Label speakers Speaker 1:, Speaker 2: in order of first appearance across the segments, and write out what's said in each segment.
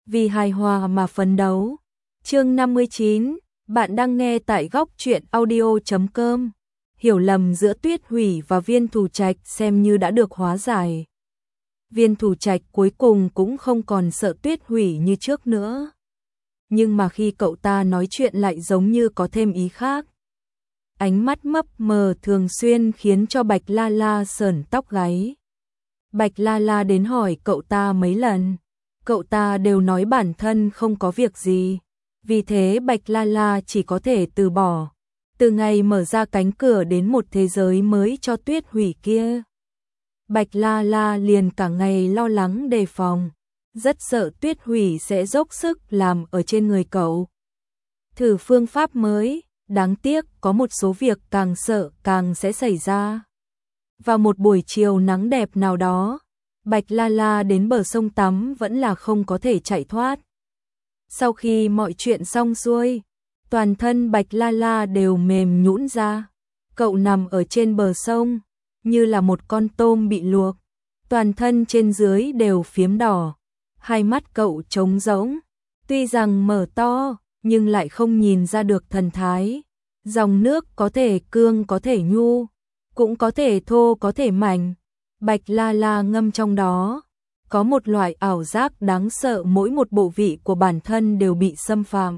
Speaker 1: vì hài hòa mà phấn đấu. Chương 59, bạn đang nghe tại góc truyện audio.com. Hiểu lầm giữa Tuyết Hủy và Viên Thủ Trạch xem như đã được hóa giải. Viên Thủ Trạch cuối cùng cũng không còn sợ Tuyết Hủy như trước nữa. Nhưng mà khi cậu ta nói chuyện lại giống như có thêm ý khác. Ánh mắt mấp mờ thường xuyên khiến cho Bạch La La sởn tóc gáy. Bạch La La đến hỏi cậu ta mấy lần, cậu ta đều nói bản thân không có việc gì. Vì thế Bạch La La chỉ có thể từ bỏ. Từ ngày mở ra cánh cửa đến một thế giới mới cho Tuyết Hủy kia, Bạch La La liền cả ngày lo lắng đề phòng, rất sợ Tuyết Hủy sẽ dốc sức làm ở trên người cậu. Thử phương pháp mới, đáng tiếc có một số việc càng sợ càng sẽ xảy ra. Vào một buổi chiều nắng đẹp nào đó, Bạch La La đến bờ sông tắm vẫn là không có thể chạy thoát. Sau khi mọi chuyện xong xuôi, toàn thân Bạch La La đều mềm nhũn ra. Cậu nằm ở trên bờ sông, như là một con tôm bị luộc. Toàn thân trên dưới đều phiếm đỏ. Hai mắt cậu trống rỗng, tuy rằng mở to, nhưng lại không nhìn ra được thần thái. Dòng nước có thể cương có thể nhu, cũng có thể thô có thể mảnh. Bạch La La ngâm trong đó, có một loại ảo giác đáng sợ, mỗi một bộ vị của bản thân đều bị xâm phạm.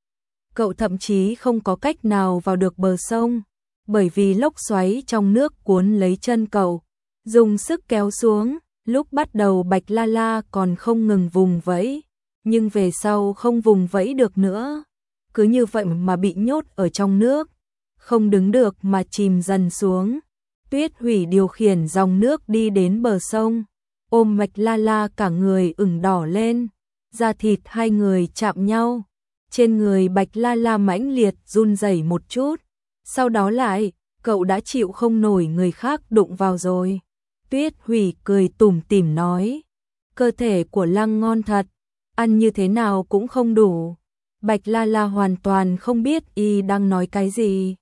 Speaker 1: Cậu thậm chí không có cách nào vào được bờ sông, bởi vì lốc xoáy trong nước cuốn lấy chân cậu, dùng sức kéo xuống. Lúc bắt đầu Bạch La La còn không ngừng vùng vẫy, nhưng về sau không vùng vẫy được nữa. Cứ như vậy mà bị nhốt ở trong nước, không đứng được mà chìm dần xuống. Tuyết Hủy điều khiển dòng nước đi đến bờ sông, ôm Bạch La La cả người ửng đỏ lên, da thịt hai người chạm nhau. Trên người Bạch La La mãnh liệt run rẩy một chút, sau đó lại, cậu đã chịu không nổi người khác đụng vào rồi. Tuyết Hủy cười tủm tỉm nói, cơ thể của Lăng ngon thật, ăn như thế nào cũng không đủ. Bạch La La hoàn toàn không biết y đang nói cái gì.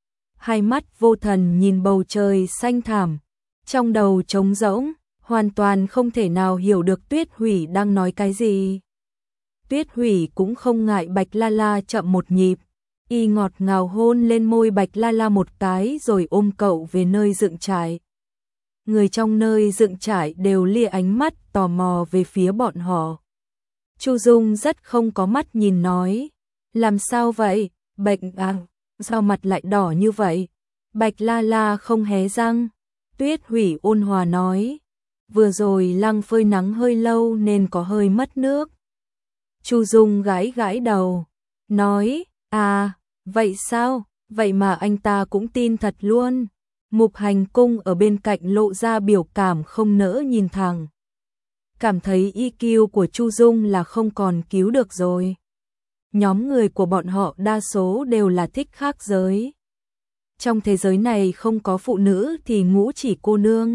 Speaker 1: Hai mắt vô thần nhìn bầu trời xanh thẳm, trong đầu trống rỗng, hoàn toàn không thể nào hiểu được Tuyết Hủy đang nói cái gì. Tuyết Hủy cũng không ngại Bạch La La chậm một nhịp, y ngọt ngào hôn lên môi Bạch La La một cái rồi ôm cậu về nơi dựng trại. Người trong nơi dựng trại đều lia ánh mắt tò mò về phía bọn họ. Chu Dung rất không có mắt nhìn nói, làm sao vậy, bệnh à, sao mặt lại đỏ như vậy? Bạch La La không hé răng. Tuyết Hủy ôn hòa nói, vừa rồi Lăng phơi nắng hơi lâu nên có hơi mất nước. Chu Dung gãi gãi đầu, nói, à, vậy sao, vậy mà anh ta cũng tin thật luôn. Mục Hành Cung ở bên cạnh lộ ra biểu cảm không nỡ nhìn thẳng. Cảm thấy EQ của Chu Dung là không còn cứu được rồi. Nhóm người của bọn họ đa số đều là thích khác giới. Trong thế giới này không có phụ nữ thì ngũ chỉ cô nương.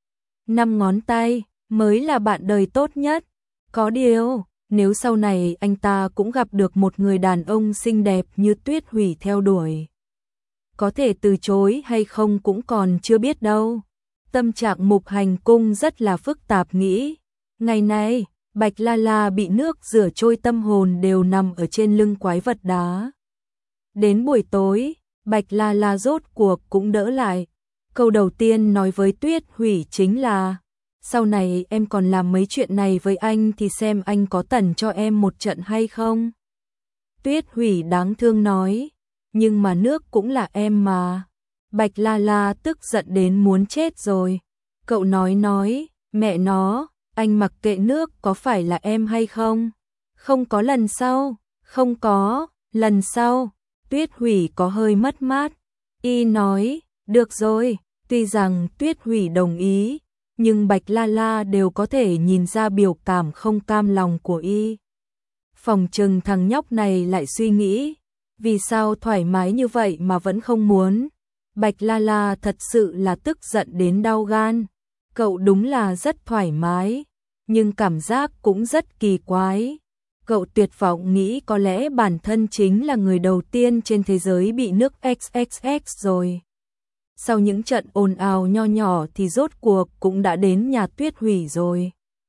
Speaker 1: 5 ngón tay mới là bạn đời tốt nhất. Có điều, nếu sau này anh ta cũng gặp được một người đàn ông xinh đẹp như Tuyết Hủy theo đuổi, có thể từ chối hay không cũng còn chưa biết đâu. Tâm trạng Mục Hành Cung rất là phức tạp nghĩ. Ngày nay, Bạch La La bị nước rửa trôi tâm hồn đều nằm ở trên lưng quái vật đá. Đến buổi tối, Bạch La La rốt cuộc cũng đỡ lại. Câu đầu tiên nói với Tuyết Hủy chính là, sau này em còn làm mấy chuyện này với anh thì xem anh có tẩn cho em một trận hay không. Tuyết Hủy đáng thương nói, nhưng mà nước cũng là em mà. Bạch La La tức giận đến muốn chết rồi. Cậu nói, mẹ nó, anh mặc kệ nước có phải là em hay không? Không có lần sau, không có, lần sau. Tuyết Hủy có hơi mất mát. Y nói, được rồi, tuy rằng Tuyết Hủy đồng ý, nhưng Bạch La La đều có thể nhìn ra biểu cảm không cam lòng của y. Phòng trừng thằng nhóc này lại suy nghĩ, vì sao thoải mái như vậy mà vẫn không muốn. Bạch La La thật sự là tức giận đến đau gan. Cậu đúng là rất thoải mái, nhưng cảm giác cũng rất kỳ quái. Cậu tuyệt vọng nghĩ có lẽ bản thân chính là người đầu tiên trên thế giới bị nước XXX rồi. Sau những trận ồn ào nho nhỏ thì rốt cuộc cũng đã đến nhà Tuyết Hủy rồi.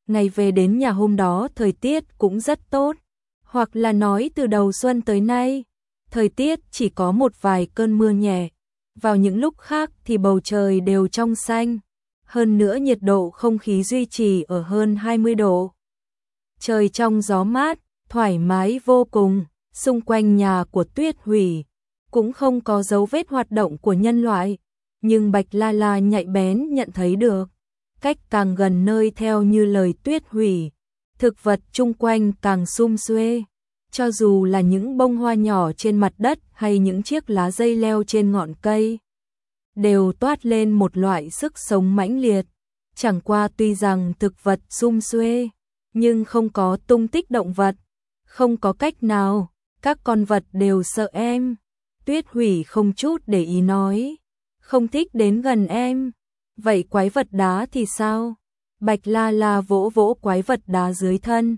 Speaker 1: ngày về đến nhà hôm đó thời tiết cũng rất tốt, hoặc là nói từ đầu xuân tới nay, thời tiết chỉ có một vài cơn mưa nhẹ, vào những lúc khác thì bầu trời đều trong xanh, hơn nữa nhiệt độ không khí duy trì ở hơn 20 độ. Trời trong gió mát, thoải mái vô cùng, xung quanh nhà của Tuyết Hủy cũng không có dấu vết hoạt động của nhân loại, nhưng Bạch La La nhạy bén nhận thấy được, cách càng gần nơi theo như lời Tuyết Hủy, thực vật chung quanh càng sum xuê, cho dù là những bông hoa nhỏ trên mặt đất hay những chiếc lá dây leo trên ngọn cây, đều toát lên một loại sức sống mãnh liệt. Chẳng qua tuy rằng thực vật sum xuê, nhưng không có tung tích động vật, không có cách nào, các con vật đều sợ em. Tuyết Hủy không chút để ý nói, không thích đến gần em. Vậy quái vật đá thì sao? Bạch La La vỗ vỗ quái vật đá dưới thân.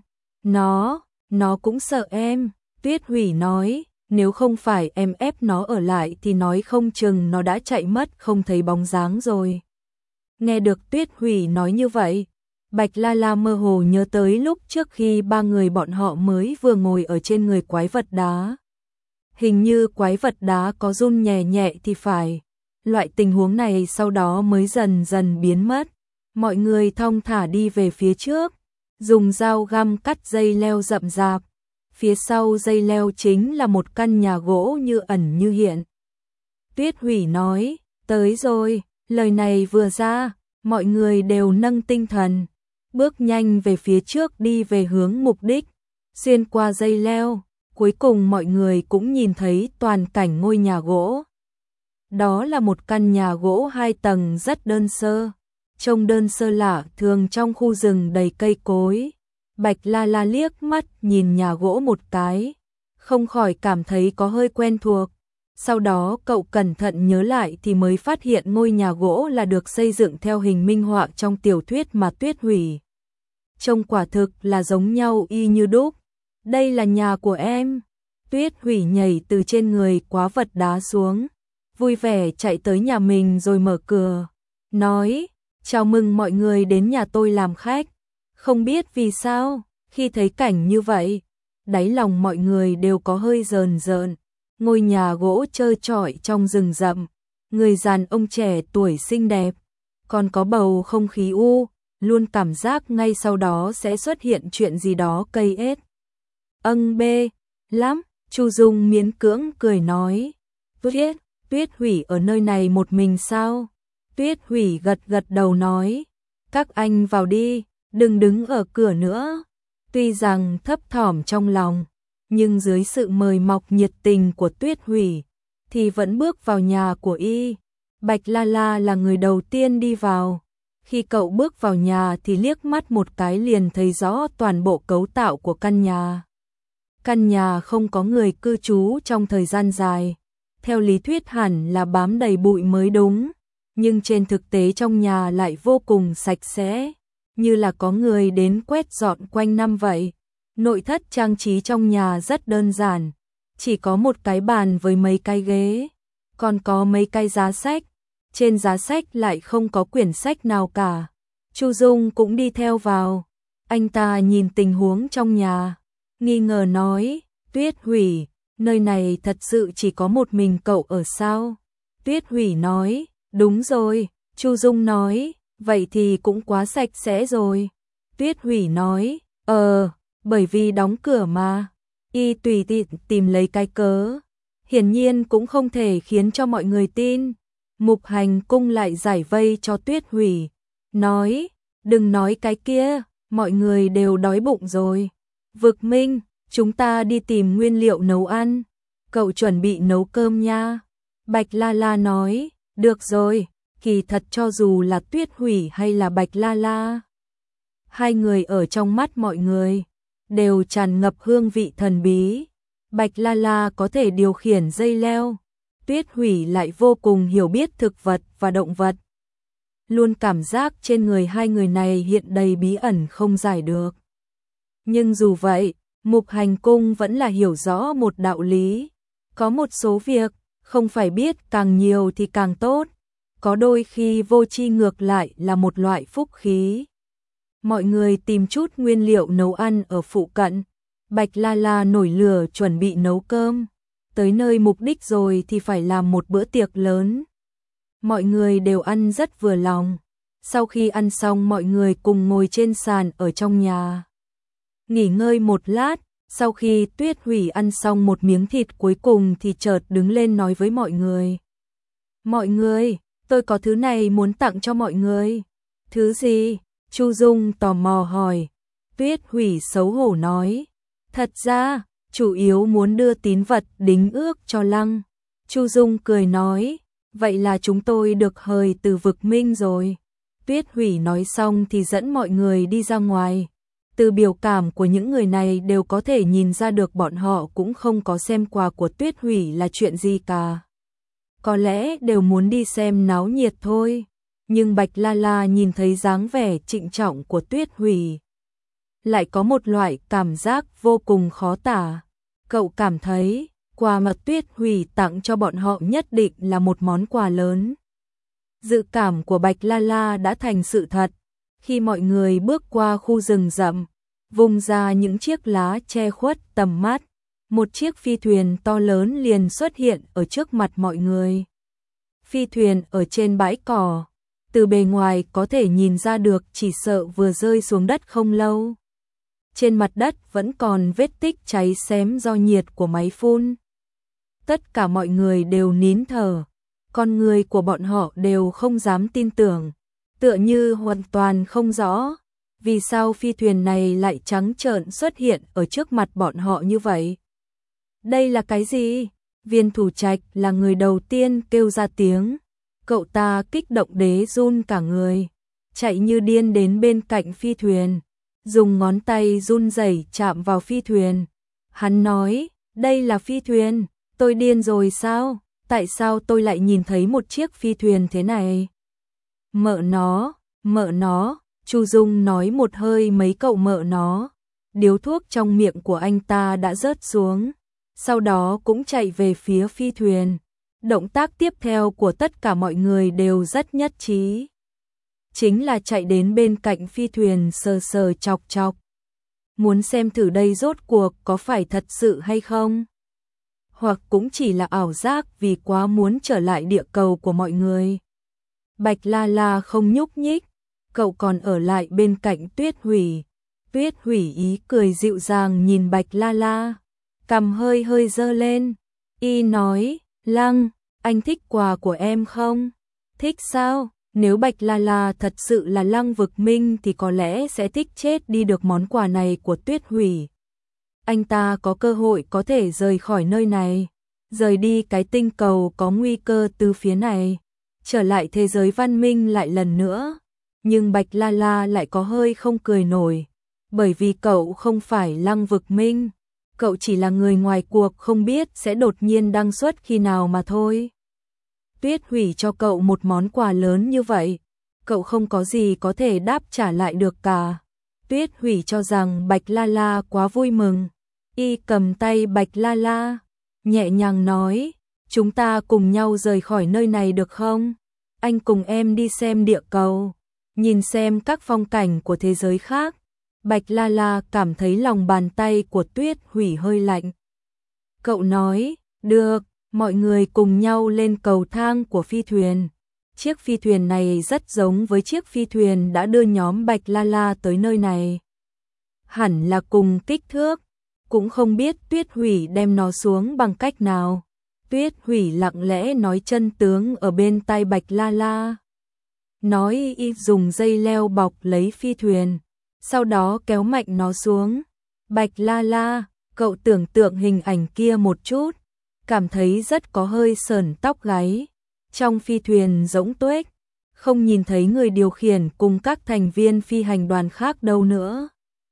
Speaker 1: Nó cũng sợ em. Tuyết Hủy nói, nếu không phải em ép nó ở lại thì nói không chừng nó đã chạy mất không thấy bóng dáng rồi. Nghe được Tuyết Hủy nói như vậy, Bạch La La mơ hồ nhớ tới lúc trước khi ba người bọn họ mới vừa ngồi ở trên người quái vật đá. Hình như quái vật đá có run nhẹ nhẹ thì phải. Loại tình huống này sau đó mới dần dần biến mất. Mọi người thong thả đi về phía trước, dùng dao găm cắt dây leo rậm rạp. Phía sau dây leo chính là một căn nhà gỗ như ẩn như hiện. Tuyết Hủy nói, tới rồi. Lời này vừa ra, mọi người đều nâng tinh thần, bước nhanh về phía trước đi về hướng mục đích, xuyên qua dây leo, cuối cùng mọi người cũng nhìn thấy toàn cảnh ngôi nhà gỗ. Đó là một căn nhà gỗ 2 tầng rất đơn sơ, trông đơn sơ lạ thường trong khu rừng đầy cây cối. Bạch La La liếc mắt nhìn nhà gỗ một cái, không khỏi cảm thấy có hơi quen thuộc. Sau đó cậu cẩn thận nhớ lại thì mới phát hiện ngôi nhà gỗ là được xây dựng theo hình minh họa trong tiểu thuyết mà Tuyết Hủy. Trông quả thực là giống nhau y như đúc. Đây là nhà của em. Tuyết Hủy nhảy từ trên người quái vật đá xuống, vui vẻ chạy tới nhà mình rồi mở cửa, nói, chào mừng mọi người đến nhà tôi làm khách. Không biết vì sao, khi thấy cảnh như vậy, đáy lòng mọi người đều có hơi rờn rợn. Ngôi nhà gỗ trơ trọi trong rừng rậm, người đàn ông trẻ tuổi xinh đẹp, còn có bầu không khí luôn cảm giác ngay sau đó sẽ xuất hiện chuyện gì đó cây ết. Bê lắm, Chu Dung miễn cưỡng cười nói. Tuyết Hủy ở nơi này một mình sao? Tuyết Hủy gật gật đầu nói, các anh vào đi, đừng đứng ở cửa nữa. Tuy rằng thấp thỏm trong lòng, nhưng dưới sự mời mọc nhiệt tình của Tuyết Hủy, thì vẫn bước vào nhà của y. Bạch La La là người đầu tiên đi vào. Khi cậu bước vào nhà thì liếc mắt một cái liền thấy rõ toàn bộ cấu tạo của căn nhà. Căn nhà không có người cư trú trong thời gian dài. Theo lý thuyết hẳn là bám đầy bụi mới đúng, nhưng trên thực tế trong nhà lại vô cùng sạch sẽ, như là có người đến quét dọn quanh năm vậy. Nội thất trang trí trong nhà rất đơn giản, chỉ có một cái bàn với mấy cái ghế, còn có mấy cái giá sách, trên giá sách lại không có quyển sách nào cả. Chu Dung cũng đi theo vào, anh ta nhìn tình huống trong nhà, nghi ngờ nói, Tuyết Hủy, nơi này thật sự chỉ có một mình cậu ở sao? Tuyết Hủy nói, đúng rồi. Chu Dung nói, vậy thì cũng quá sạch sẽ rồi. Tuyết Hủy nói, bởi vì đóng cửa mà. Y tùy tiện tìm lấy cái cớ, hiển nhiên cũng không thể khiến cho mọi người tin. Mục Hành Cung lại giải vây cho Tuyết Hủy, nói, đừng nói cái kia, mọi người đều đói bụng rồi. Vực Minh, chúng ta đi tìm nguyên liệu nấu ăn, cậu chuẩn bị nấu cơm nha. Bạch La La nói, được rồi. Kỳ thật cho dù là Tuyết Hủy hay là Bạch La La, hai người ở trong mắt mọi người đều tràn ngập hương vị thần bí. Bạch La La có thể điều khiển dây leo, Tuyết Hủy lại vô cùng hiểu biết thực vật và động vật. Luôn cảm giác trên người hai người này hiện đầy bí ẩn không giải được. Nhưng dù vậy, Mục Hành Cung vẫn là hiểu rõ một đạo lý. Có một số việc, không phải biết càng nhiều thì càng tốt. Có đôi khi vô tri ngược lại là một loại phúc khí. Mọi người tìm chút nguyên liệu nấu ăn ở phụ cận. Bạch La La nổi lửa chuẩn bị nấu cơm. Tới nơi mục đích rồi thì phải làm một bữa tiệc lớn. Mọi người đều ăn rất vừa lòng. Sau khi ăn xong mọi người cùng ngồi trên sàn ở trong nhà. Nghỉ ngơi một lát, sau khi Tuyết Hủy ăn xong một miếng thịt cuối cùng thì chợt đứng lên nói với mọi người. Mọi người, tôi có thứ này muốn tặng cho mọi người. Thứ gì? Chu Dung tò mò hỏi. Tuyết Hủy xấu hổ nói. Thật ra, chủ yếu muốn đưa tín vật đính ước cho Lăng. Chu Dung cười nói. Vậy là chúng tôi được hời từ vực minh rồi. Tuyết Hủy nói xong thì dẫn mọi người đi ra ngoài. Từ biểu cảm của những người này đều có thể nhìn ra được bọn họ cũng không có xem quà của Tuyết Hủy là chuyện gì cả. Có lẽ đều muốn đi xem náo nhiệt thôi. Nhưng Bạch La La nhìn thấy dáng vẻ trịnh trọng của Tuyết Hủy, lại có một loại cảm giác vô cùng khó tả. Cậu cảm thấy quà mà Tuyết Hủy tặng cho bọn họ nhất định là một món quà lớn. Dự cảm của Bạch La La đã thành sự thật. Khi mọi người bước qua khu rừng rậm, vùng ra những chiếc lá che khuất tầm mắt, một chiếc phi thuyền to lớn liền xuất hiện ở trước mặt mọi người. Phi thuyền ở trên bãi cỏ, từ bề ngoài có thể nhìn ra được chỉ sợ vừa rơi xuống đất không lâu. Trên mặt đất vẫn còn vết tích cháy xém do nhiệt của máy phun. Tất cả mọi người đều nín thở, con người của bọn họ đều không dám tin tưởng, tựa như hoàn toàn không rõ vì sao phi thuyền này lại trắng trợn xuất hiện ở trước mặt bọn họ như vậy. Đây là cái gì? Viên Thủ Trạch là người đầu tiên kêu ra tiếng. Cậu ta kích động đế run cả người, chạy như điên đến bên cạnh phi thuyền, dùng ngón tay run rẩy chạm vào phi thuyền. Hắn nói, đây là phi thuyền, tôi điên rồi sao? Tại sao tôi lại nhìn thấy một chiếc phi thuyền thế này? Mợ nó, Chu Dung nói một hơi mấy cậu mợ nó. Điếu thuốc trong miệng của anh ta đã rớt xuống, sau đó cũng chạy về phía phi thuyền. Động tác tiếp theo của tất cả mọi người đều rất nhất trí. Chính là chạy đến bên cạnh phi thuyền sờ sờ chọc chọc. Muốn xem thử đây rốt cuộc có phải thật sự hay không? Hoặc cũng chỉ là ảo giác vì quá muốn trở lại địa cầu của mọi người. Bạch La La không nhúc nhích, cậu còn ở lại bên cạnh Tuyết Hủy. Tuyết Hủy ý cười dịu dàng nhìn Bạch La La, cằm hơi hơi giơ lên. Y nói, Lăng, anh thích quà của em không? Thích sao? Nếu Bạch La La thật sự là Lăng Vực Minh thì có lẽ sẽ thích chết đi được món quà này của Tuyết Hủy. Anh ta có cơ hội có thể rời khỏi nơi này, rời đi cái tinh cầu có nguy cơ từ phía này, trở lại thế giới văn minh lại lần nữa. Nhưng Bạch La La lại có hơi không cười nổi, bởi vì cậu không phải Lăng Vực Minh, cậu chỉ là người ngoài cuộc không biết sẽ đột nhiên đăng xuất khi nào mà thôi. Tuyết Hủy cho cậu một món quà lớn như vậy, cậu không có gì có thể đáp trả lại được cả. Tuyết Hủy cho rằng Bạch La La quá vui mừng. Y cầm tay Bạch La La, nhẹ nhàng nói, chúng ta cùng nhau rời khỏi nơi này được không? Anh cùng em đi xem địa cầu, nhìn xem các phong cảnh của thế giới khác. Bạch La La cảm thấy lòng bàn tay của Tuyết Hủy hơi lạnh. Cậu nói, được, mọi người cùng nhau lên cầu thang của phi thuyền. Chiếc phi thuyền này rất giống với chiếc phi thuyền đã đưa nhóm Bạch La La tới nơi này. Hẳn là cùng kích thước, cũng không biết Tuyết Hủy đem nó xuống bằng cách nào. Tuyết Hủy lặng lẽ nói chân tướng ở bên tai Bạch La La. Nói y dùng dây leo bọc lấy phi thuyền, sau đó kéo mạnh nó xuống. Bạch La La, cậu tưởng tượng hình ảnh kia một chút, cảm thấy rất có hơi sởn tóc gáy. Trong phi thuyền rỗng tuếch, không nhìn thấy người điều khiển cùng các thành viên phi hành đoàn khác đâu nữa.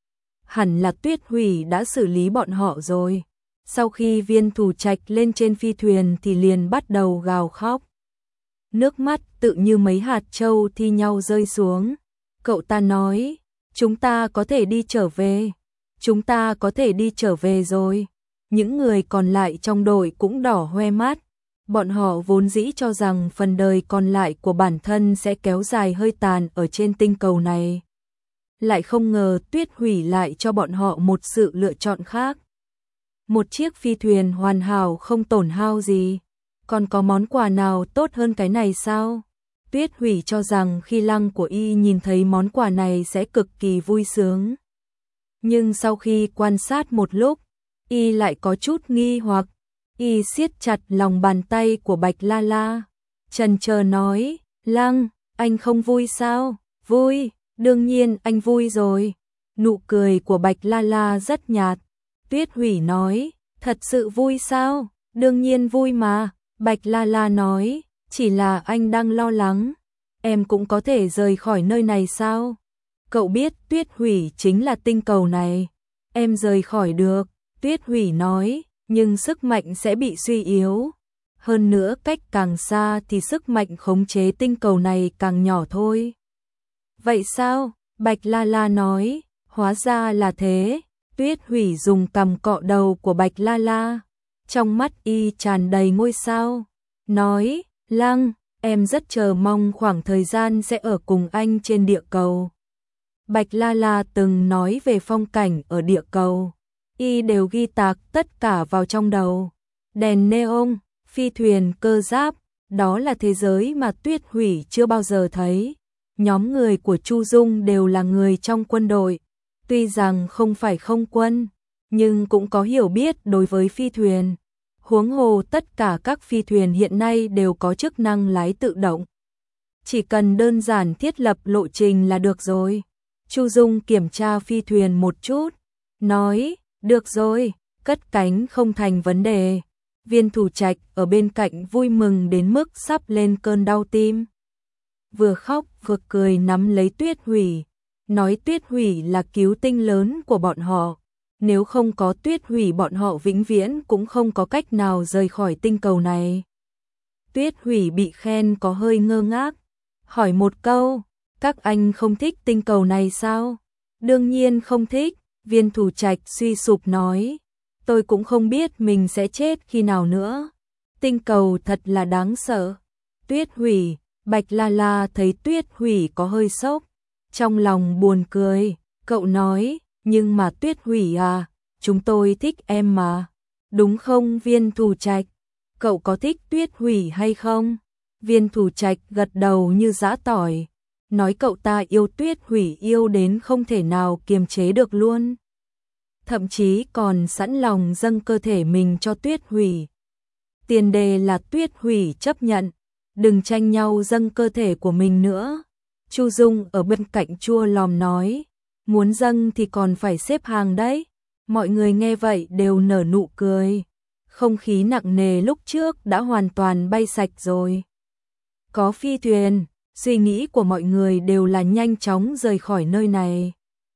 Speaker 1: Hẳn là Tuyết Hủy đã xử lý bọn họ rồi. Sau khi Viên Thủ Trạch lên trên phi thuyền thì liền bắt đầu gào khóc. Nước mắt tự như mấy hạt châu thi nhau rơi xuống. Cậu ta nói, chúng ta có thể đi trở về. Chúng ta có thể đi trở về rồi. Những người còn lại trong đội cũng đỏ hoe mắt. Bọn họ vốn dĩ cho rằng phần đời còn lại của bản thân sẽ kéo dài hơi tàn ở trên tinh cầu này. lại không ngờ Tuyết Hủy lại cho bọn họ một sự lựa chọn khác. Một chiếc phi thuyền hoàn hảo không tổn hao gì, còn có món quà nào tốt hơn cái này sao? Tuyết Hủy cho rằng khi Lăng của y nhìn thấy món quà này sẽ cực kỳ vui sướng. Nhưng sau khi quan sát một lúc, y lại có chút nghi hoặc, y siết chặt lòng bàn tay của Bạch La La, chần chờ nói, Lăng, anh không vui sao? Vui, đương nhiên anh vui rồi. Nụ cười của Bạch La La rất nhạt. Tuyết Hủy nói, thật sự vui sao? Đương nhiên vui mà. Bạch La La nói, chỉ là anh đang lo lắng. Em cũng có thể rời khỏi nơi này sao? Cậu biết Tuyết Hủy chính là tinh cầu này. Em rời khỏi được. Tuyết Hủy nói, nhưng sức mạnh sẽ bị suy yếu. Hơn nữa cách càng xa thì sức mạnh khống chế tinh cầu này càng nhỏ thôi. Vậy sao? Bạch La La nói, hóa ra là thế. Tuyết Hủy dùng cằm cọ đầu của Bạch La La. Trong mắt y tràn đầy ngôi sao. Nói, Lăng, em rất chờ mong khoảng thời gian sẽ ở cùng anh trên địa cầu. Bạch La La từng nói về phong cảnh ở địa cầu. Y đều ghi tạc tất cả vào trong đầu. Đèn neon, phi thuyền cơ giáp, đó là thế giới mà Tuyết Hủy chưa bao giờ thấy. Nhóm người của Chu Dung đều là người trong quân đội. Tuy rằng không phải không quân, nhưng cũng có hiểu biết đối với phi thuyền. Huống hồ tất cả các phi thuyền hiện nay đều có chức năng lái tự động. Chỉ cần đơn giản thiết lập lộ trình là được rồi. Chu Dung kiểm tra phi thuyền một chút, nói, được rồi, cất cánh không thành vấn đề. Viên Thủ Trạch ở bên cạnh vui mừng đến mức sắp lên cơn đau tim. Vừa khóc vừa cười nắm lấy Tuyết Hủy, nói Tuyết Hủy là cứu tinh lớn của bọn họ. Nếu không có Tuyết Hủy bọn họ vĩnh viễn cũng không có cách nào rời khỏi tinh cầu này. Tuyết Hủy bị khen có hơi ngơ ngác, hỏi một câu, các anh không thích tinh cầu này sao? Đương nhiên không thích, Viên Thủ Trạch suy sụp nói, tôi cũng không biết mình sẽ chết khi nào nữa. Tinh cầu thật là đáng sợ. Tuyết Hủy, Bạch La La thấy Tuyết Hủy có hơi sốc, trong lòng buồn cười, cậu nói, nhưng mà Tuyết Hủy à, chúng tôi thích em mà. Đúng không Viên Thủ Trạch? Cậu có thích Tuyết Hủy hay không? Viên Thủ Trạch gật đầu như giã tỏi, nói cậu ta yêu Tuyết Hủy yêu đến không thể nào kiềm chế được luôn. Thậm chí còn sẵn lòng dâng cơ thể mình cho Tuyết Hủy. Tiền đề là Tuyết Hủy chấp nhận, đừng tranh nhau dâng cơ thể của mình nữa. Chu Dung ở bên cạnh chua lòm nói, muốn dâng thì còn phải xếp hàng đấy. Mọi người nghe vậy đều nở nụ cười. Không khí nặng nề lúc trước đã hoàn toàn bay sạch rồi. Có phi thuyền, suy nghĩ của mọi người đều là nhanh chóng rời khỏi nơi này.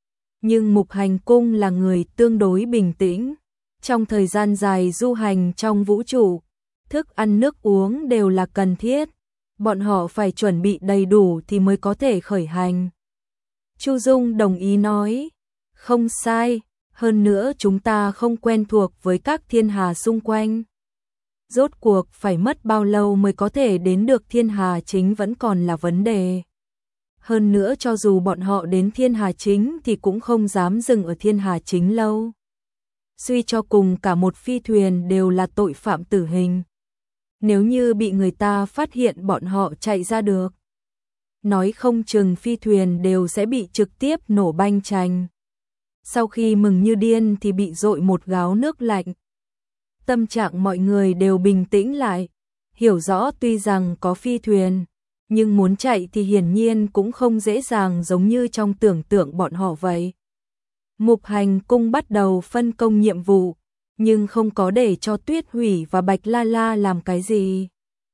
Speaker 1: Nhưng Mục Hành Cung là người tương đối bình tĩnh. Trong thời gian dài du hành trong vũ trụ, thức ăn nước uống đều là cần thiết. Bọn họ phải chuẩn bị đầy đủ thì mới có thể khởi hành. Chu Dung đồng ý nói, không sai, hơn nữa chúng ta không quen thuộc với các thiên hà xung quanh. Rốt cuộc phải mất bao lâu mới có thể đến được thiên hà chính vẫn còn là vấn đề. Hơn nữa cho dù bọn họ đến thiên hà chính thì cũng không dám dừng ở thiên hà chính lâu. Suy cho cùng cả một phi thuyền đều là tội phạm tử hình. Nếu như bị người ta phát hiện bọn họ chạy ra được, nói không chừng phi thuyền đều sẽ bị trực tiếp nổ banh chành. Sau khi mừng như điên thì bị dội một gáo nước lạnh. Tâm trạng mọi người đều bình tĩnh lại, hiểu rõ tuy rằng có phi thuyền, nhưng muốn chạy thì hiển nhiên cũng không dễ dàng giống như trong tưởng tượng bọn họ vậy. Mục Hành Cung bắt đầu phân công nhiệm vụ, nhưng không có để cho Tuyết Hủy và Bạch La La làm cái gì.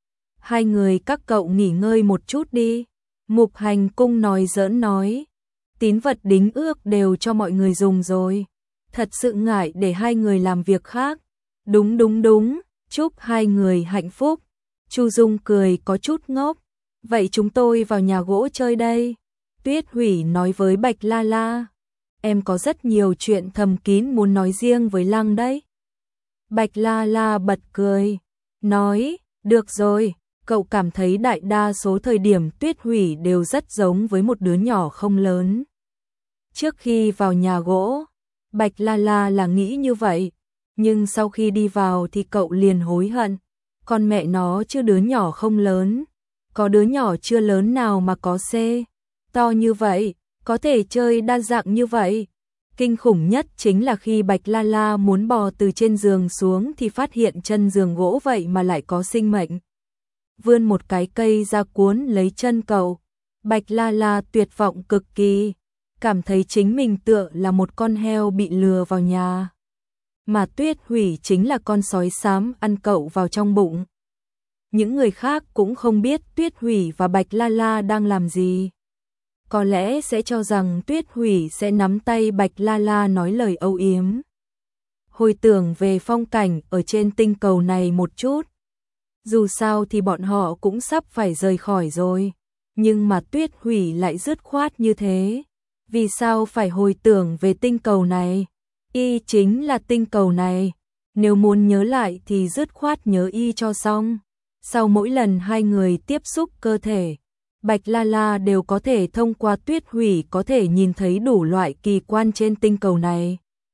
Speaker 1: Hai người các cậu nghỉ ngơi một chút đi. Mục Hành Cung nói giỡn nói, tín vật đính ước đều cho mọi người dùng rồi. Thật sự ngại để hai người làm việc khác. Đúng đúng đúng, chúc hai người hạnh phúc. Chu Dung cười có chút ngốc. Vậy chúng tôi vào nhà gỗ chơi đây. Tuyết Hủy nói với Bạch La La, em có rất nhiều chuyện thầm kín muốn nói riêng với Lăng đấy. Bạch La La bật cười, nói, được rồi, cậu cảm thấy đại đa số thời điểm Tuyết Hủy đều rất giống với một đứa nhỏ không lớn. Trước khi vào nhà gỗ, Bạch La La là nghĩ như vậy, nhưng sau khi đi vào thì cậu liền hối hận. Con mẹ nó chứ đứa nhỏ không lớn, có đứa nhỏ chưa lớn nào mà có xe to như vậy, có thể chơi đa dạng như vậy. Kinh khủng nhất chính là khi Bạch La La muốn bò từ trên giường xuống thì phát hiện chân giường gỗ vậy mà lại có sinh mệnh. Vươn một cái cây ra cuốn lấy chân cậu. Bạch La La tuyệt vọng cực kỳ, cảm thấy chính mình tựa là một con heo bị lừa vào nhà. Mà Tuyết Hủy chính là con sói xám ăn cậu vào trong bụng. Những người khác cũng không biết Tuyết Hủy và Bạch La La đang làm gì. Có lẽ sẽ cho rằng Tuyết Hủy sẽ nắm tay Bạch La La nói lời âu yếm. Hồi tưởng về phong cảnh ở trên tinh cầu này một chút. Dù sao thì bọn họ cũng sắp phải rời khỏi rồi. Nhưng mà Tuyết Hủy lại dứt khoát như thế. Vì sao phải hồi tưởng về tinh cầu này? Y chính là tinh cầu này. Nếu muốn nhớ lại thì dứt khoát nhớ y cho xong. Sau mỗi lần hai người tiếp xúc cơ thể, Bạch La La đều có thể thông qua Tuyết Hủy có thể nhìn thấy đủ loại kỳ quan trên tinh cầu này.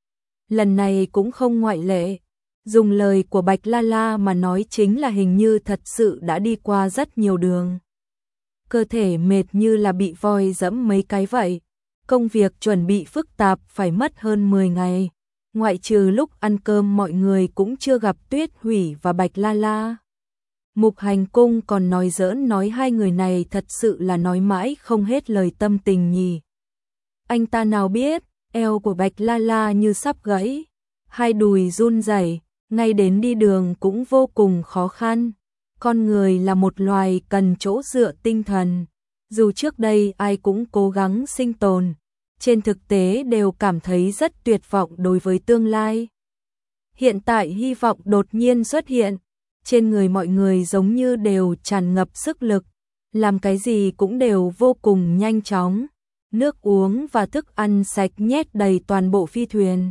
Speaker 1: Lần này cũng không ngoại lệ. Dùng lời của Bạch La La mà nói chính là hình như thật sự đã đi qua rất nhiều đường. Cơ thể mệt như là bị voi dẫm mấy cái vậy. Công việc chuẩn bị phức tạp phải mất hơn 10 ngày. Ngoại trừ lúc ăn cơm mọi người cũng chưa gặp Tuyết Hủy và Bạch La La. Mục Hành Cung còn nói giỡn nói hai người này thật sự là nói mãi không hết lời tâm tình nhỉ. Anh ta nào biết, eo của Bạch La La như sắp gãy, hai đùi run rẩy, ngay đến đi đường cũng vô cùng khó khăn. Con người là một loài cần chỗ dựa tinh thần. Dù trước đây ai cũng cố gắng sinh tồn, trên thực tế đều cảm thấy rất tuyệt vọng đối với tương lai. Hiện tại hy vọng đột nhiên xuất hiện, trên người mọi người giống như đều tràn ngập sức lực, làm cái gì cũng đều vô cùng nhanh chóng. Nước uống và thức ăn sạch nhét đầy toàn bộ phi thuyền.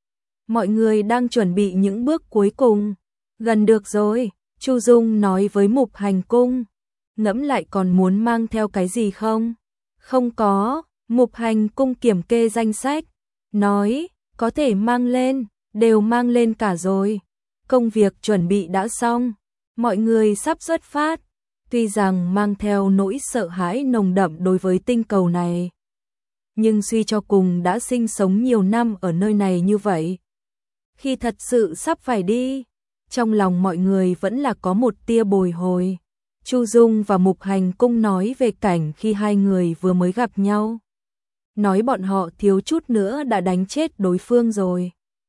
Speaker 1: Mọi người đang chuẩn bị những bước cuối cùng. Gần được rồi, Chu Dung nói với Mục Hành Cung. Ngẫm lại còn muốn mang theo cái gì không? Không có, Mục Hành Cung kiểm kê danh sách. Nói, có thể mang lên, đều mang lên cả rồi. Công việc chuẩn bị đã xong, mọi người sắp xuất phát. Tuy rằng mang theo nỗi sợ hãi nồng đậm đối với tinh cầu này, nhưng suy cho cùng đã sinh sống nhiều năm ở nơi này như vậy. Khi thật sự sắp phải đi, trong lòng mọi người vẫn là có một tia bồi hồi. Chu Dung và Mục Hành Cung nói về cảnh khi hai người vừa mới gặp nhau. Nói bọn họ thiếu chút nữa đã đánh chết đối phương rồi.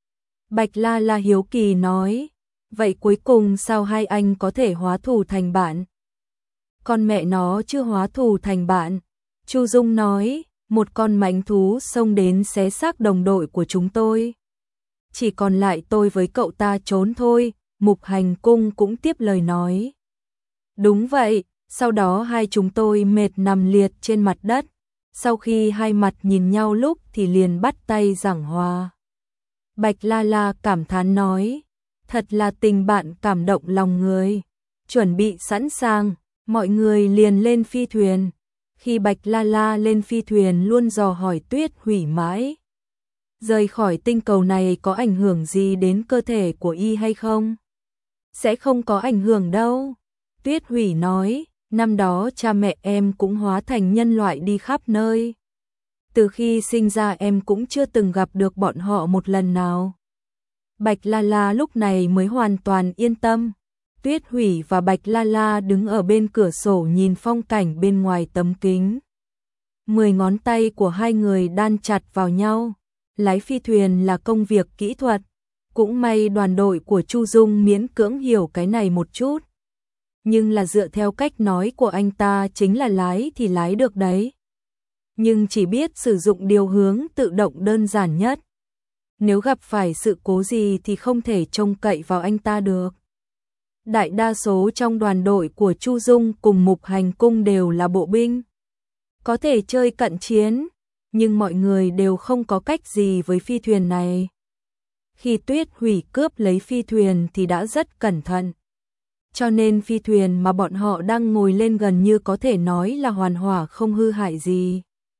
Speaker 1: Bạch La La hiếu kỳ nói, vậy cuối cùng sao hai anh có thể hóa thù thành bạn? Con mẹ nó chưa hóa thù thành bạn. Chu Dung nói, một con mãnh thú xông đến xé xác đồng đội của chúng tôi. Chỉ còn lại tôi với cậu ta trốn thôi, Mục Hành Cung cũng tiếp lời nói. Đúng vậy, sau đó hai chúng tôi mệt nằm liệt trên mặt đất. Sau khi hai mặt nhìn nhau lúc thì liền bắt tay giảng hòa. Bạch La La cảm thán nói, thật là tình bạn cảm động lòng người. Chuẩn bị sẵn sàng, mọi người liền lên phi thuyền. Khi Bạch La La lên phi thuyền luôn dò hỏi Tuyết Hủy mãi. Rời khỏi tinh cầu này có ảnh hưởng gì đến cơ thể của y hay không? Sẽ không có ảnh hưởng đâu. Tuyết Hủy nói, năm đó cha mẹ em cũng hóa thành nhân loại đi khắp nơi. Từ khi sinh ra em cũng chưa từng gặp được bọn họ một lần nào. Bạch La La lúc này mới hoàn toàn yên tâm. Tuyết Hủy và Bạch La La đứng ở bên cửa sổ nhìn phong cảnh bên ngoài tấm kính. 10 ngón tay của hai người đan chặt vào nhau. Lái phi thuyền là công việc kỹ thuật. Cũng may đoàn đội của Chu Dung miễn cưỡng hiểu cái này một chút. Nhưng là dựa theo cách nói của anh ta chính là lái thì lái được đấy. Nhưng chỉ biết sử dụng điều hướng tự động đơn giản nhất. Nếu gặp phải sự cố gì thì không thể trông cậy vào anh ta được. Đại đa số trong đoàn đội của Chu Dung cùng Mục Hành Cung đều là bộ binh. Có thể chơi cận chiến, nhưng mọi người đều không có cách gì với phi thuyền này. Khi Tuyết Hủy cướp lấy phi thuyền thì đã rất cẩn thận. Cho nên phi thuyền mà bọn họ đang ngồi lên gần như có thể nói là hoàn hảo không hư hại gì.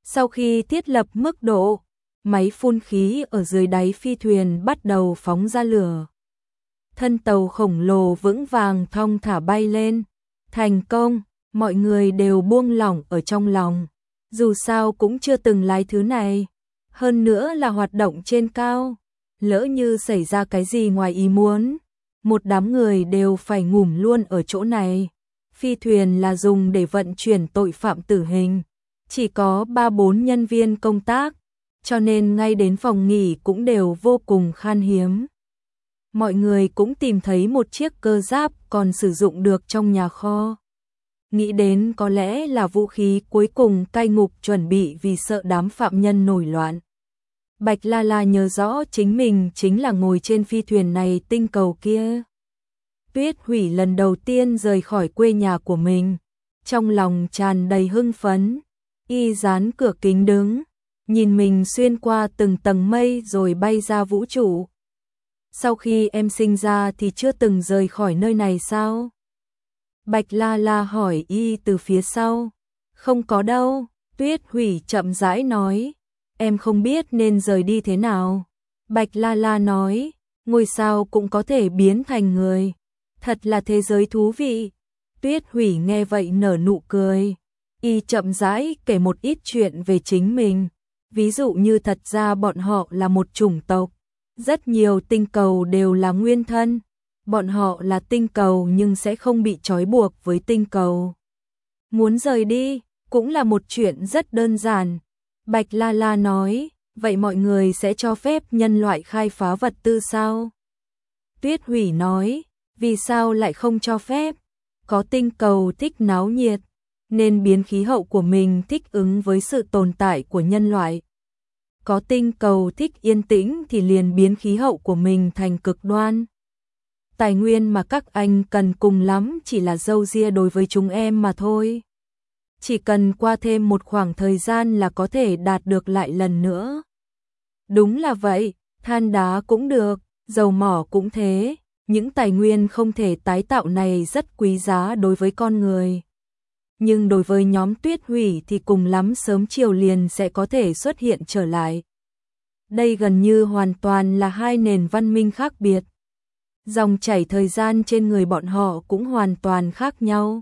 Speaker 1: Sau khi thiết lập mức độ, máy phun khí ở dưới đáy phi thuyền bắt đầu phóng ra lửa. Thân tàu khổng lồ vững vàng thong thả bay lên. Thành công, mọi người đều buông lỏng ở trong lòng. Dù sao cũng chưa từng lái thứ này. Hơn nữa là hoạt động trên cao. Lỡ như xảy ra cái gì ngoài ý muốn, một đám người đều phải ngủm luôn ở chỗ này. Phi thuyền là dùng để vận chuyển tội phạm tử hình. Chỉ có 3-4 nhân viên công tác, cho nên ngay đến phòng nghỉ cũng đều vô cùng khan hiếm. Mọi người cũng tìm thấy một chiếc cơ giáp còn sử dụng được trong nhà kho. Nghĩ đến có lẽ là vũ khí cuối cùng cai ngục chuẩn bị vì sợ đám phạm nhân nổi loạn. Bạch La La nhớ rõ chính mình chính là ngồi trên phi thuyền này tinh cầu kia. Tuyết Hủy lần đầu tiên rời khỏi quê nhà của mình, trong lòng tràn đầy hưng phấn. Y dán cửa kính đứng, nhìn mình xuyên qua từng tầng mây rồi bay ra vũ trụ. Sau khi em sinh ra thì chưa từng rời khỏi nơi này sao? Bạch La La hỏi Y từ phía sau. Không có đâu, Tuyết Hủy chậm rãi nói. Em không biết nên rời đi thế nào. Bạch La La nói, ngôi sao cũng có thể biến thành người. Thật là thế giới thú vị. Tuyết Hủy nghe vậy nở nụ cười. Y chậm rãi kể một ít chuyện về chính mình. Ví dụ như thật ra bọn họ là một chủng tộc. Rất nhiều tinh cầu đều là nguyên thân. Bọn họ là tinh cầu nhưng sẽ không bị trói buộc với tinh cầu. Muốn rời đi cũng là một chuyện rất đơn giản. Bạch La La nói, vậy mọi người sẽ cho phép nhân loại khai phá vật tư sao? Tuyết Hủy nói, vì sao lại không cho phép? Có tinh cầu thích náo nhiệt, nên biến khí hậu của mình thích ứng với sự tồn tại của nhân loại. Có tinh cầu thích yên tĩnh thì liền biến khí hậu của mình thành cực đoan. Tài nguyên mà các anh cần cùng lắm chỉ là râu ria đối với chúng em mà thôi. Chỉ cần qua thêm một khoảng thời gian là có thể đạt được lại lần nữa. Đúng là vậy, than đá cũng được, dầu mỏ cũng thế, những tài nguyên không thể tái tạo này rất quý giá đối với con người. Nhưng đối với nhóm Tuyết Hủy thì cùng lắm sớm chiều liền sẽ có thể xuất hiện trở lại. Đây gần như hoàn toàn là hai nền văn minh khác biệt. Dòng chảy thời gian trên người bọn họ cũng hoàn toàn khác nhau.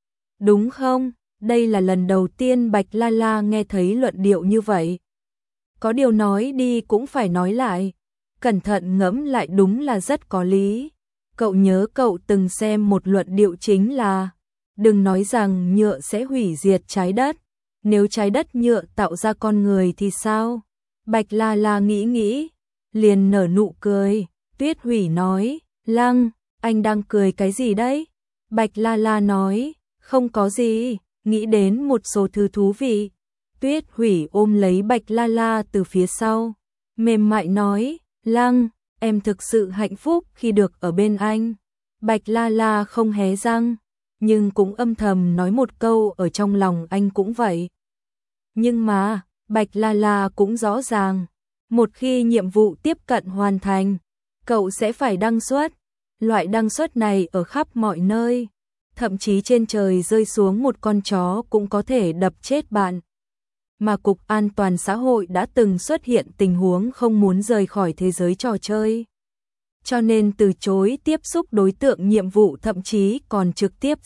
Speaker 1: Đúng không? Đây là lần đầu tiên Bạch La La nghe thấy luận điệu như vậy. Có điều nói đi cũng phải nói lại. Cẩn thận ngẫm lại đúng là rất có lý. Cậu nhớ cậu từng xem một luận điệu chính là đừng nói rằng nhựa sẽ hủy diệt trái đất. Nếu trái đất nhựa tạo ra con người thì sao? Bạch La La nghĩ, liền nở nụ cười. Tuyết Hủy nói, Lăng, anh đang cười cái gì đấy? Bạch La La nói, không có gì, nghĩ đến một số thứ thú vị. Tuyết Hủy ôm lấy Bạch La La từ phía sau, mềm mại nói, Lăng, em thực sự hạnh phúc khi được ở bên anh. Bạch La La không hé răng, nhưng cũng âm thầm nói một câu ở trong lòng anh cũng vậy. Nhưng mà, Bạch La La cũng rõ ràng, một khi nhiệm vụ tiếp cận hoàn thành, cậu sẽ phải đăng xuất. Loại đăng xuất này ở khắp mọi nơi, thậm chí trên trời rơi xuống một con chó cũng có thể đập chết bạn. Mà Cục An toàn xã hội đã từng xuất hiện tình huống không muốn rời khỏi thế giới trò chơi. Cho nên từ chối tiếp xúc đối tượng nhiệm vụ, thậm chí còn trực tiếp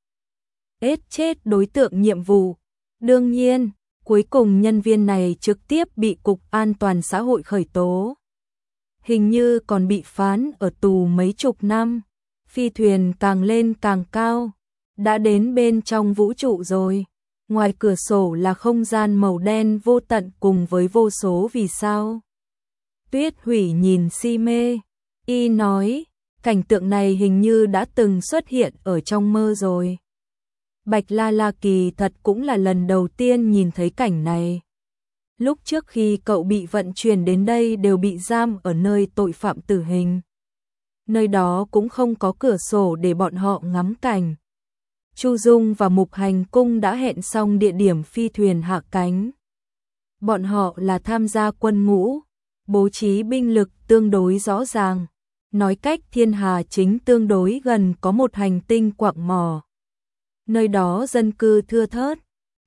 Speaker 1: chết đối tượng nhiệm vụ. Đương nhiên, cuối cùng nhân viên này trực tiếp bị Cục An toàn xã hội khởi tố. Hình như còn bị phán ở tù mấy chục năm. Phi thuyền càng lên càng cao, đã đến bên trong vũ trụ rồi. Ngoài cửa sổ là không gian màu đen vô tận cùng với vô số vì sao. Tuyết Hủy nhìn si mê, Y nói, cảnh tượng này hình như đã từng xuất hiện ở trong mơ rồi. Bạch La La kỳ thật cũng là lần đầu tiên nhìn thấy cảnh này. Lúc trước khi cậu bị vận chuyển đến đây đều bị giam ở nơi tội phạm tử hình. Nơi đó cũng không có cửa sổ để bọn họ ngắm cảnh. Chu Dung và Mục Hành Cung đã hẹn xong địa điểm phi thuyền hạ cánh. Bọn họ là tham gia quân ngũ, bố trí binh lực tương đối rõ ràng. Nói cách Thiên Hà chính tương đối gần có một hành tinh quặng mỏ. Nơi đó dân cư thưa thớt,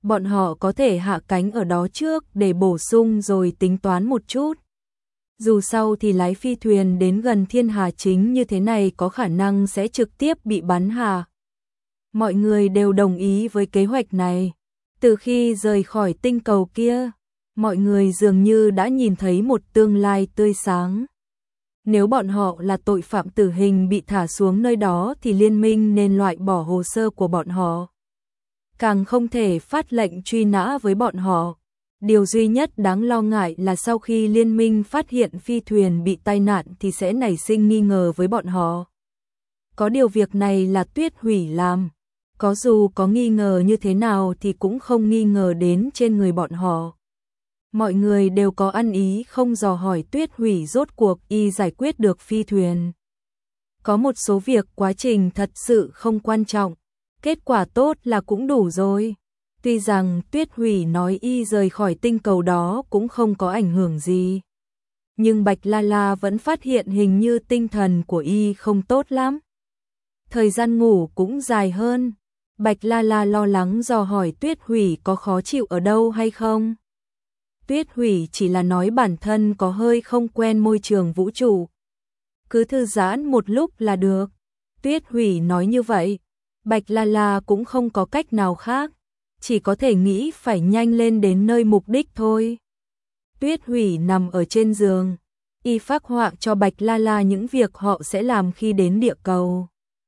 Speaker 1: bọn họ có thể hạ cánh ở đó trước để bổ sung rồi tính toán một chút. Dù sau thì lái phi thuyền đến gần thiên hà chính như thế này có khả năng sẽ trực tiếp bị bắn hạ. Mọi người đều đồng ý với kế hoạch này. Từ khi rời khỏi tinh cầu kia, mọi người dường như đã nhìn thấy một tương lai tươi sáng. Nếu bọn họ là tội phạm tử hình bị thả xuống nơi đó thì liên minh nên loại bỏ hồ sơ của bọn họ. Càng không thể phát lệnh truy nã với bọn họ. Điều duy nhất đáng lo ngại là sau khi liên minh phát hiện phi thuyền bị tai nạn thì sẽ nảy sinh nghi ngờ với bọn họ. Có điều việc này là Tuyết Hủy làm. Có dù có nghi ngờ như thế nào thì cũng không nghi ngờ đến trên người bọn họ. Mọi người đều có ăn ý không dò hỏi Tuyết Hủy rốt cuộc y giải quyết được phi thuyền. Có một số việc quá trình thật sự không quan trọng, kết quả tốt là cũng đủ rồi. Tuy rằng Tuyết Hủy nói y rời khỏi tinh cầu đó cũng không có ảnh hưởng gì. Nhưng Bạch La La vẫn phát hiện hình như tinh thần của y không tốt lắm. Thời gian ngủ cũng dài hơn. Bạch La La lo lắng dò hỏi Tuyết Hủy có khó chịu ở đâu hay không. Tuyết Hủy chỉ là nói bản thân có hơi không quen môi trường vũ trụ. Cứ thư giãn một lúc là được. Tuyết Hủy nói như vậy. Bạch La La cũng không có cách nào khác. Chỉ có thể nghĩ phải nhanh lên đến nơi mục đích thôi. Tuyết Hủy nằm ở trên giường. Y phác họa cho Bạch La La những việc họ sẽ làm khi đến địa cầu.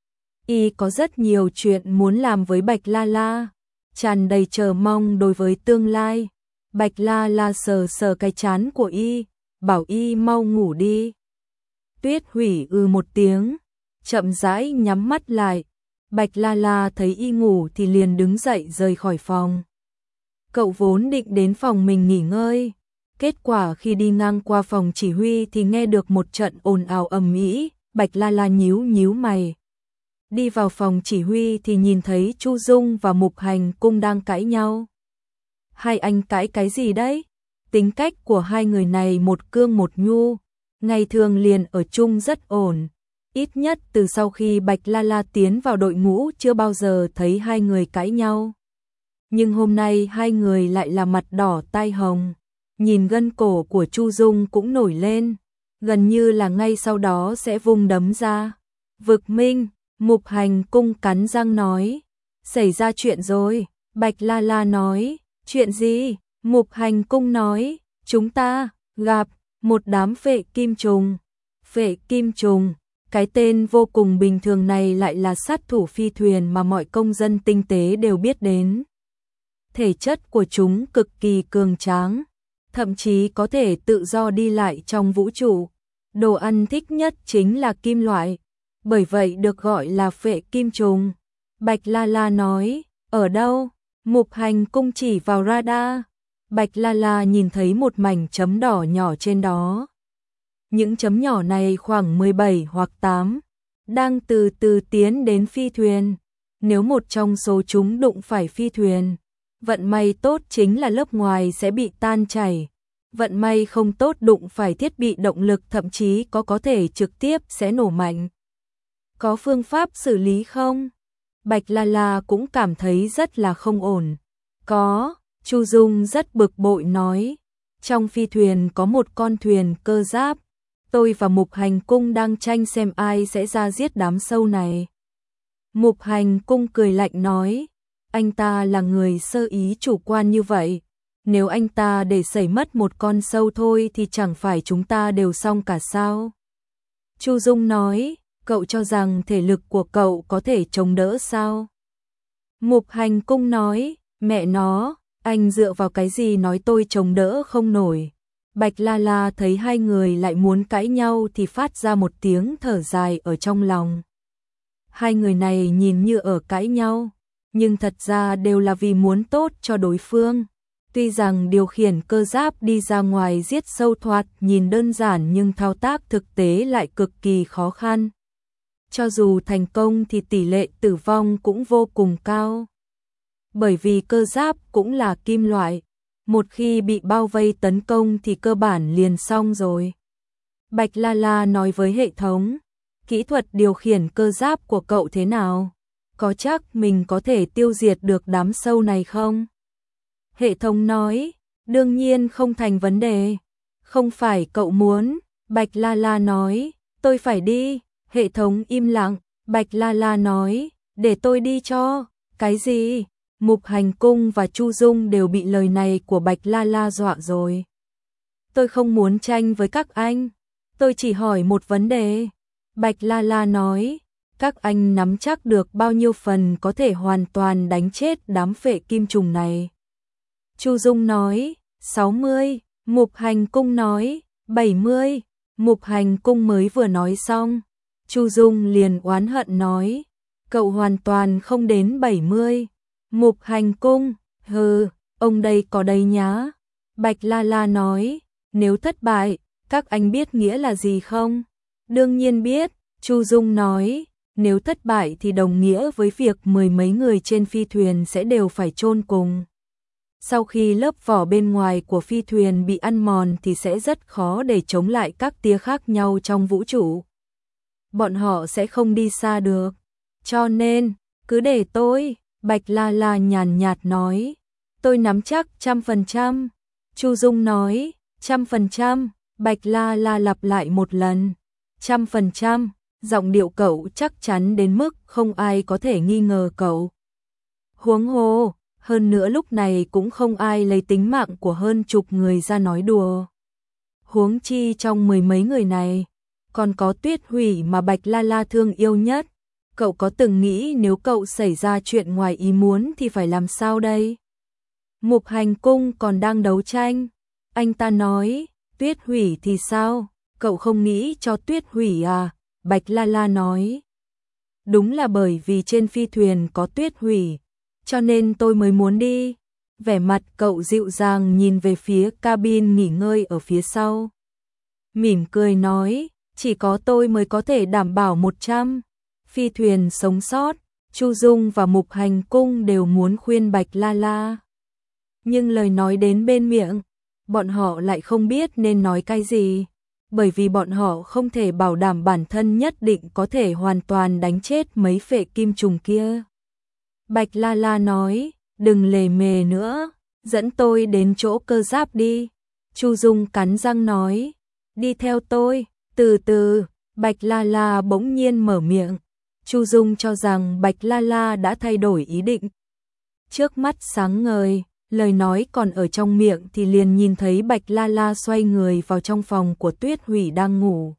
Speaker 1: Y có rất nhiều chuyện muốn làm với Bạch La La. Tràn đầy chờ mong đối với tương lai. Bạch La La sờ sờ cái trán của y, bảo y mau ngủ đi. Tuyết Hủy một tiếng, chậm rãi nhắm mắt lại. Bạch La La thấy y ngủ thì liền đứng dậy rời khỏi phòng. Cậu vốn định đến phòng mình nghỉ ngơi. Kết quả khi đi ngang qua phòng chỉ huy thì nghe được một trận ồn ào ầm ĩ. Bạch La La nhíu nhíu mày. Đi vào phòng chỉ huy thì nhìn thấy Chu Dung và Mục Hành Cung đang cãi nhau. Hai anh cãi cái gì đấy? Tính cách của hai người này một cương một nhu, ngày thường liền ở chung rất ổn. Ít nhất từ sau khi Bạch La La tiến vào đội ngũ chưa bao giờ thấy hai người cãi nhau. Nhưng hôm nay hai người lại là mặt đỏ tai hồng. Nhìn gân cổ của Chu Dung cũng nổi lên, gần như là ngay sau đó sẽ vung đấm ra. Vực Minh, Mục Hành Cung cắn răng nói, xảy ra chuyện rồi. Bạch La La nói, chuyện gì? Mục Hành Cung nói, chúng ta gặp một đám phệ kim trùng. Phệ kim trùng, cái tên vô cùng bình thường này lại là sát thủ phi thuyền mà mọi công dân tinh tế đều biết đến. Thể chất của chúng cực kỳ cường tráng, thậm chí có thể tự do đi lại trong vũ trụ. Đồ ăn thích nhất chính là kim loại, bởi vậy được gọi là phệ kim trùng. Bạch La La nói, ở đâu? Mục Hành Cung chỉ vào radar. Bạch La La nhìn thấy một mảnh chấm đỏ nhỏ trên đó. Những chấm nhỏ này khoảng 17 hoặc 8, đang từ từ tiến đến phi thuyền. Nếu một trong số chúng đụng phải phi thuyền, vận may tốt chính là lớp ngoài sẽ bị tan chảy. Vận may không tốt đụng phải thiết bị động lực thậm chí có thể trực tiếp sẽ nổ mạnh. Có phương pháp xử lý không? Bạch La La cũng cảm thấy rất là không ổn. Có, Chu Dung rất bực bội nói. Trong phi thuyền có một con thuyền cơ giáp. Tôi và Mục Hành Cung đang tranh xem ai sẽ ra giết đám sâu này. Mục Hành Cung cười lạnh nói. Anh ta là người sơ ý chủ quan như vậy. Nếu anh ta để xảy mất một con sâu thôi thì chẳng phải chúng ta đều xong cả sao? Chu Dung nói. Cậu cho rằng thể lực của cậu có thể chống đỡ sao? Mục Hành Cung nói, mẹ nó, anh dựa vào cái gì nói tôi chống đỡ không nổi. Bạch La La thấy hai người lại muốn cãi nhau thì phát ra một tiếng thở dài ở trong lòng. Hai người này nhìn như ở cãi nhau, nhưng thật ra đều là vì muốn tốt cho đối phương. Tuy rằng điều khiển cơ giáp đi ra ngoài giết sâu thoạt nhìn đơn giản nhưng thao tác thực tế lại cực kỳ khó khăn. Cho dù thành công thì tỷ lệ tử vong cũng vô cùng cao. Bởi vì cơ giáp cũng là kim loại, một khi bị bao vây tấn công thì cơ bản liền xong rồi. Bạch La La nói với hệ thống, kỹ thuật điều khiển cơ giáp của cậu thế nào? Có chắc mình có thể tiêu diệt được đám sâu này không? Hệ thống nói, đương nhiên không thành vấn đề. Không phải cậu muốn, Bạch La La nói, tôi phải đi. Hệ thống im lặng, Bạch La La nói, để tôi đi cho. Cái gì? Mục Hành Cung và Chu Dung đều bị lời này của Bạch La La dọa rồi. Tôi không muốn tranh với các anh, tôi chỉ hỏi một vấn đề. Bạch La La nói, các anh nắm chắc được bao nhiêu phần có thể hoàn toàn đánh chết đám phệ kim trùng này? Chu Dung nói, 60, Mục Hành Cung nói, 70. Mục Hành Cung mới vừa nói xong, Chu Dung liền oán hận nói, cậu hoàn toàn không đến 70. Mục Hành Cung, hừ, ông đây có đây nhá. Bạch La La nói, nếu thất bại, các anh biết nghĩa là gì không? Đương nhiên biết, Chu Dung nói, nếu thất bại thì đồng nghĩa với việc mười mấy người trên phi thuyền sẽ đều phải chôn cùng. Sau khi lớp vỏ bên ngoài của phi thuyền bị ăn mòn thì sẽ rất khó để chống lại các tia khác nhau trong vũ trụ. Bọn họ sẽ không đi xa được. Cho nên, cứ để tôi, Bạch La La nhàn nhạt nói, tôi nắm chắc 100%. Chu Dung nói, 100%, Bạch La La lặp lại một lần, 100%, giọng điệu cậu chắc chắn đến mức không ai có thể nghi ngờ cậu. Huống hồ, hơn nữa lúc này cũng không ai lấy tính mạng của hơn chục người ra nói đùa. Huống chi trong mười mấy người này, còn có Tuyết Hủy mà Bạch La La thương yêu nhất. Cậu có từng nghĩ nếu cậu xảy ra chuyện ngoài ý muốn thì phải làm sao đây? Mục Hành Cung còn đang đấu tranh. Anh ta nói, Tuyết Hủy thì sao? Cậu không nghĩ cho Tuyết Hủy à? Bạch La La nói. Đúng là bởi vì trên phi thuyền có Tuyết Hủy, cho nên tôi mới muốn đi. Vẻ mặt cậu dịu dàng nhìn về phía cabin nghỉ ngơi ở phía sau. Mỉm cười nói, chỉ có tôi mới có thể đảm bảo 100. Phi thuyền sống sót, Chu Dung và Mục Hành Cung đều muốn khuyên Bạch La La. Nhưng lời nói đến bên miệng, bọn họ lại không biết nên nói cái gì, bởi vì bọn họ không thể bảo đảm bản thân nhất định có thể hoàn toàn đánh chết mấy phệ kim trùng kia. Bạch La La nói, đừng lề mề nữa, dẫn tôi đến chỗ cơ giáp đi. Chu Dung cắn răng nói, đi theo tôi, từ từ. Bạch La La bỗng nhiên mở miệng. Chu Dung cho rằng Bạch La La đã thay đổi ý định. Trước mắt sáng ngời, lời nói còn ở trong miệng thì liền nhìn thấy Bạch La La xoay người vào trong phòng của Tuyết Hủy đang ngủ.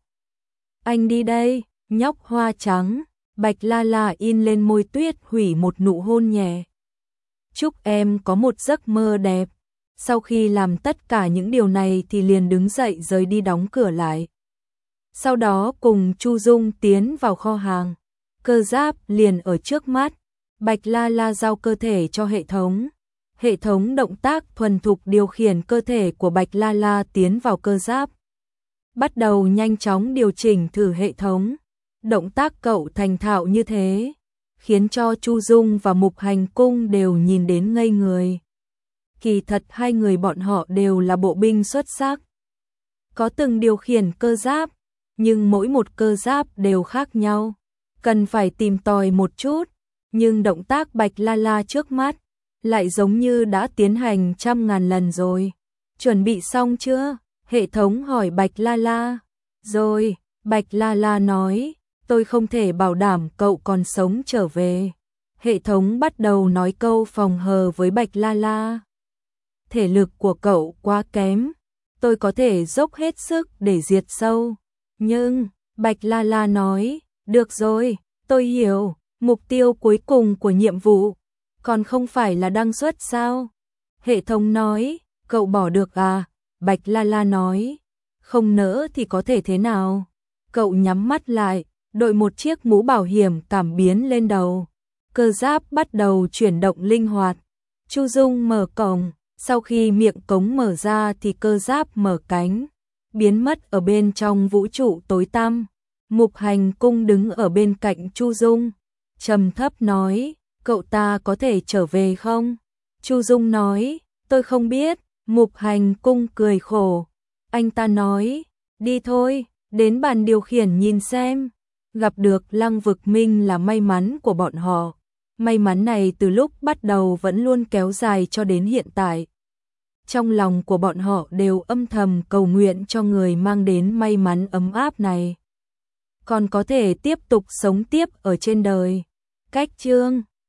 Speaker 1: Anh đi đây, nhóc hoa trắng. Bạch La La in lên môi Tuyết Hủy một nụ hôn nhẹ. Chúc em có một giấc mơ đẹp. Sau khi làm tất cả những điều này thì liền đứng dậy rời đi đóng cửa lại. Sau đó cùng Chu Dung tiến vào kho hàng. Cơ giáp liền ở trước mắt. Bạch La La giao cơ thể cho hệ thống. Hệ thống động tác thuần thục điều khiển cơ thể của Bạch La La tiến vào cơ giáp. Bắt đầu nhanh chóng điều chỉnh thử hệ thống. Động tác cậu thành thạo như thế, khiến cho Chu Dung và Mục Hành Cung đều nhìn đến ngây người. Kỳ thật hai người bọn họ đều là bộ binh xuất sắc. Có từng điều khiển cơ giáp, nhưng mỗi một cơ giáp đều khác nhau. Cần phải tìm tòi một chút, nhưng động tác Bạch La La trước mắt lại giống như đã tiến hành 100.000 lần rồi. Chuẩn bị xong chưa? Hệ thống hỏi Bạch La La. Rồi, Bạch La La nói, tôi không thể bảo đảm cậu còn sống trở về. Hệ thống bắt đầu nói câu phòng hờ với Bạch La La. Thể lực của cậu quá kém, tôi có thể dốc hết sức để diệt sâu. Nhưng, Bạch La La nói, được rồi, tôi hiểu, mục tiêu cuối cùng của nhiệm vụ, còn không phải là đăng xuất sao? Hệ thống nói, cậu bỏ được à? Bạch La La nói, không nỡ thì có thể thế nào? Cậu nhắm mắt lại, đội một chiếc mũ bảo hiểm cảm biến lên đầu. Cơ giáp bắt đầu chuyển động linh hoạt. Chu Dung mở cổng, sau khi miệng cống mở ra thì cơ giáp mở cánh, biến mất ở bên trong vũ trụ tối tăm. Mục Hành Cung đứng ở bên cạnh Chu Dung, trầm thấp nói, cậu ta có thể trở về không? Chu Dung nói, tôi không biết. Mục Hành Cung cười khổ. Anh ta nói, đi thôi, đến bàn điều khiển nhìn xem. Gặp được Lăng Vực Minh là may mắn của bọn họ. May mắn này từ lúc bắt đầu vẫn luôn kéo dài cho đến hiện tại. Trong lòng của bọn họ đều âm thầm cầu nguyện cho người mang đến may mắn ấm áp này còn có thể tiếp tục sống tiếp ở trên đời. Cách chương